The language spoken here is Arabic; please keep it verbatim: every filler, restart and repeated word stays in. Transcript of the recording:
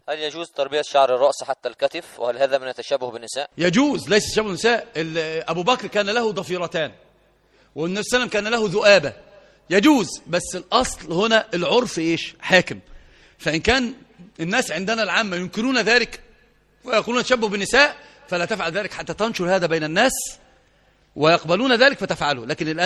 هل يجوز تربية شعر الرأس حتى الكتف، وهل هذا من التشبه بالنساء؟ يجوز، ليس تشبه بالنساء. أبو بكر كان له ضفيرتان، والنبي صلى الله عليه وسلم كان له ذؤابة. يجوز، بس الأصل هنا العرف إيش حاكم. فإن كان الناس عندنا العامة ينكرون ذلك ويقولون تشبه بالنساء، فلا تفعل ذلك حتى تنشر هذا بين الناس ويقبلون ذلك فتفعله. لكن الآن